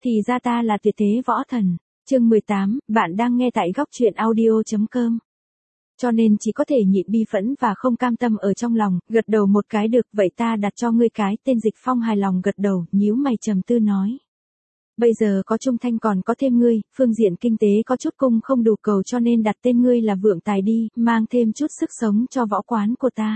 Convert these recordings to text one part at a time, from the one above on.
Thì ra ta là tuyệt thế võ thần. Chương 18, bạn đang nghe tại góc truyện audio.com. Cho nên chỉ có thể nhịn bi phẫn và không cam tâm ở trong lòng, gật đầu một cái được, vậy ta đặt cho ngươi cái tên. Dịch Phong hài lòng gật đầu, nhíu mày trầm tư nói. Bây giờ có Trung Thanh còn có thêm ngươi, phương diện kinh tế có chút cung không đủ cầu, cho nên đặt tên ngươi là Vượng Tài đi, mang thêm chút sức sống cho võ quán của ta.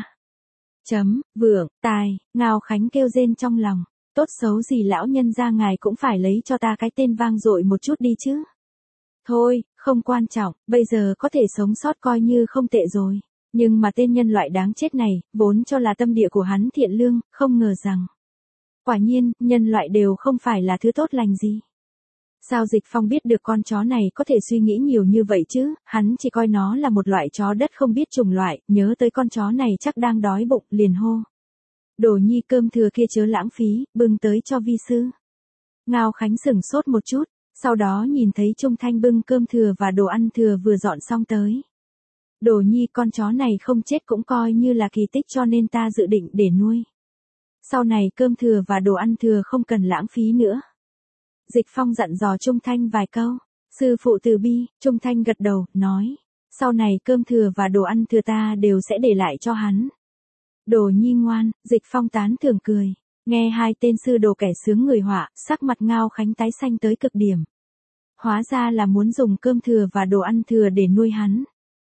Vượng Tài, Ngao Khánh kêu rên trong lòng. Tốt xấu gì lão nhân gia ngài cũng phải lấy cho ta cái tên vang dội một chút đi chứ. Thôi, không quan trọng, bây giờ có thể sống sót coi như không tệ rồi. Nhưng mà tên nhân loại đáng chết này, vốn cho là tâm địa của hắn thiện lương, không ngờ rằng. Quả nhiên, nhân loại đều không phải là thứ tốt lành gì. Sao Dịch Phong biết được con chó này có thể suy nghĩ nhiều như vậy chứ, hắn chỉ coi nó là một loại chó đất không biết chủng loại, nhớ tới con chó này chắc đang đói bụng, liền hô. Đồ nhi cơm thừa kia chớ lãng phí, bưng tới cho vi sư. Ngao Khánh sửng sốt một chút, sau đó nhìn thấy Trung Thanh bưng cơm thừa và đồ ăn thừa vừa dọn xong tới. Đồ nhi con chó này không chết cũng coi như là kỳ tích, cho nên ta dự định để nuôi. Sau này cơm thừa và đồ ăn thừa không cần lãng phí nữa. Dịch Phong dặn dò Trung Thanh vài câu. Sư phụ từ bi, Trung Thanh gật đầu, nói. Sau này cơm thừa và đồ ăn thừa ta đều sẽ để lại cho hắn. Đồ nhi ngoan, Dịch Phong tán thưởng cười. Nghe hai tên sư đồ kẻ sướng người họa, sắc mặt Ngao Khánh tái xanh tới cực điểm. Hóa ra là muốn dùng cơm thừa và đồ ăn thừa để nuôi hắn.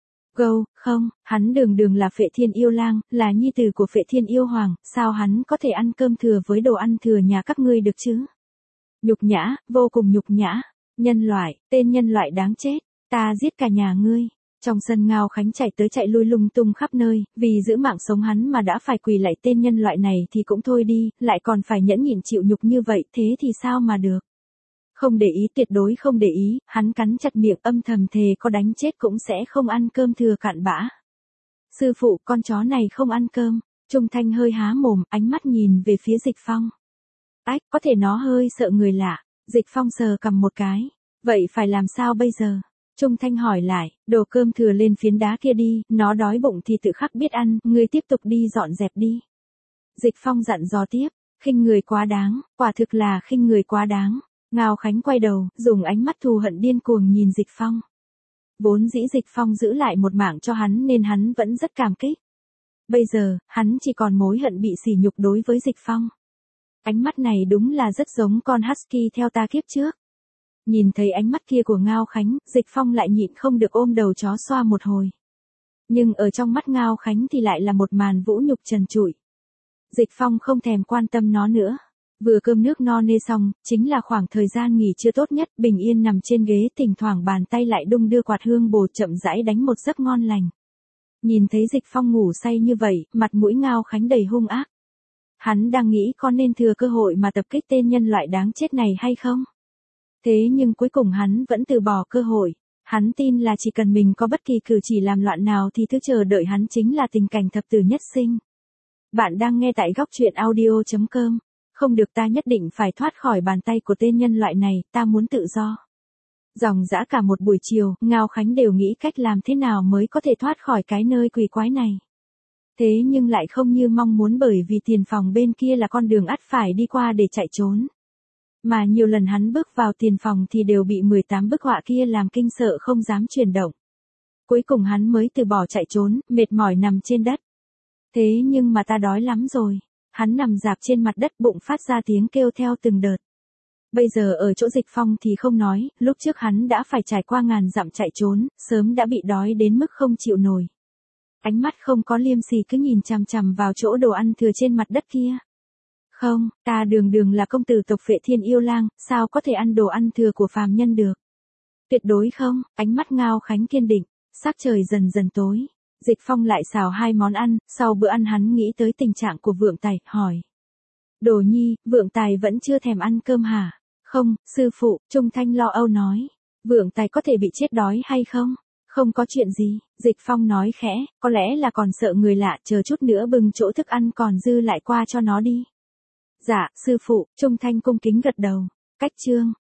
Không, hắn đường là Phệ Thiên Yêu Lang, là nhi tử của Phệ Thiên Yêu Hoàng, sao hắn có thể ăn cơm thừa với đồ ăn thừa nhà các ngươi được chứ? Nhục nhã, vô cùng nhục nhã. Nhân loại, tên nhân loại đáng chết, ta giết cả nhà ngươi. Trong sân Ngao Khánh chạy tới chạy lui lung tung khắp nơi, vì giữ mạng sống hắn mà đã phải quỳ lạy tên nhân loại này thì cũng thôi đi, lại còn phải nhẫn nhịn chịu nhục như vậy, thế thì sao mà được. Không để ý, tuyệt đối không để ý, hắn cắn chặt miệng âm thầm thề có đánh chết cũng sẽ không ăn cơm thừa cặn bã. Sư phụ, con chó này không ăn cơm. Trung Thanh hơi há mồm, ánh mắt nhìn về phía Dịch Phong. Ách, có thể nó hơi sợ người lạ. Dịch Phong sờ cầm một cái. Vậy phải làm sao bây giờ? Trung Thanh hỏi lại, đổ cơm thừa lên phiến đá kia đi, nó đói bụng thì tự khắc biết ăn, ngươi tiếp tục đi dọn dẹp đi. Dịch Phong dặn dò tiếp, khinh người quá đáng, quả thực là khinh người quá đáng. Ngao Khánh quay đầu, dùng ánh mắt thù hận điên cuồng nhìn Dịch Phong. Vốn dĩ Dịch Phong giữ lại một mạng cho hắn nên hắn vẫn rất cảm kích. Bây giờ, hắn chỉ còn mối hận bị sỉ nhục đối với Dịch Phong. Ánh mắt này đúng là rất giống con husky theo ta kiếp trước. Nhìn thấy ánh mắt kia của Ngao Khánh, Dịch Phong lại nhịn không được ôm đầu chó xoa một hồi. Nhưng ở trong mắt Ngao Khánh thì lại là một màn vũ nhục trần trụi. Dịch Phong không thèm quan tâm nó nữa. Vừa cơm nước no nê xong, chính là khoảng thời gian nghỉ trưa tốt nhất, bình yên nằm trên ghế, thỉnh thoảng bàn tay lại đung đưa quạt hương bồ chậm rãi đánh một giấc ngon lành. Nhìn thấy Dịch Phong ngủ say như vậy, mặt mũi Ngao Khánh đầy hung ác. Hắn đang nghĩ có nên thừa cơ hội mà tập kích tên nhân loại đáng chết này hay không? Thế nhưng cuối cùng hắn vẫn từ bỏ cơ hội. Hắn tin là chỉ cần mình có bất kỳ cử chỉ làm loạn nào thì thứ chờ đợi hắn chính là tình cảnh thập tử nhất sinh. Bạn đang nghe tại góc truyện audio.com. Không được, ta nhất định phải thoát khỏi bàn tay của tên nhân loại này, ta muốn tự do. Dòng dã cả một buổi chiều, Ngao Khánh đều nghĩ cách làm thế nào mới có thể thoát khỏi cái nơi quỷ quái này. Thế nhưng lại không như mong muốn, bởi vì tiền phòng bên kia là con đường ắt phải đi qua để chạy trốn. Mà nhiều lần hắn bước vào tiền phòng thì đều bị 18 bức họa kia làm kinh sợ không dám chuyển động. Cuối cùng hắn mới từ bỏ chạy trốn, mệt mỏi nằm trên đất. Thế nhưng mà ta đói lắm rồi. Hắn nằm rạp trên mặt đất, bụng phát ra tiếng kêu theo từng đợt. Bây giờ ở chỗ Dịch Phong thì không nói, lúc trước hắn đã phải trải qua ngàn dặm chạy trốn, sớm đã bị đói đến mức không chịu nổi. Ánh mắt không có liêm sỉ cứ nhìn chằm chằm vào chỗ đồ ăn thừa trên mặt đất kia. Không, ta đường là công tử tộc Phệ Thiên Yêu Lang, sao có thể ăn đồ ăn thừa của phàm nhân được? Tuyệt đối không, ánh mắt Ngao Khánh kiên định, sắc trời dần dần tối. Dịch Phong lại xào 2 món ăn, sau bữa ăn hắn nghĩ tới tình trạng của Vượng Tài, hỏi. Đồ nhi, Vượng Tài vẫn chưa thèm ăn cơm hả? Không, sư phụ, Trung Thanh lo âu nói. Vượng Tài có thể bị chết đói hay không? Không có chuyện gì, Dịch Phong nói khẽ, có lẽ là còn sợ người lạ, chờ chút nữa bưng chỗ thức ăn còn dư lại qua cho nó đi. Dạ, sư phụ, Trung Thanh cung kính gật đầu. Cách chương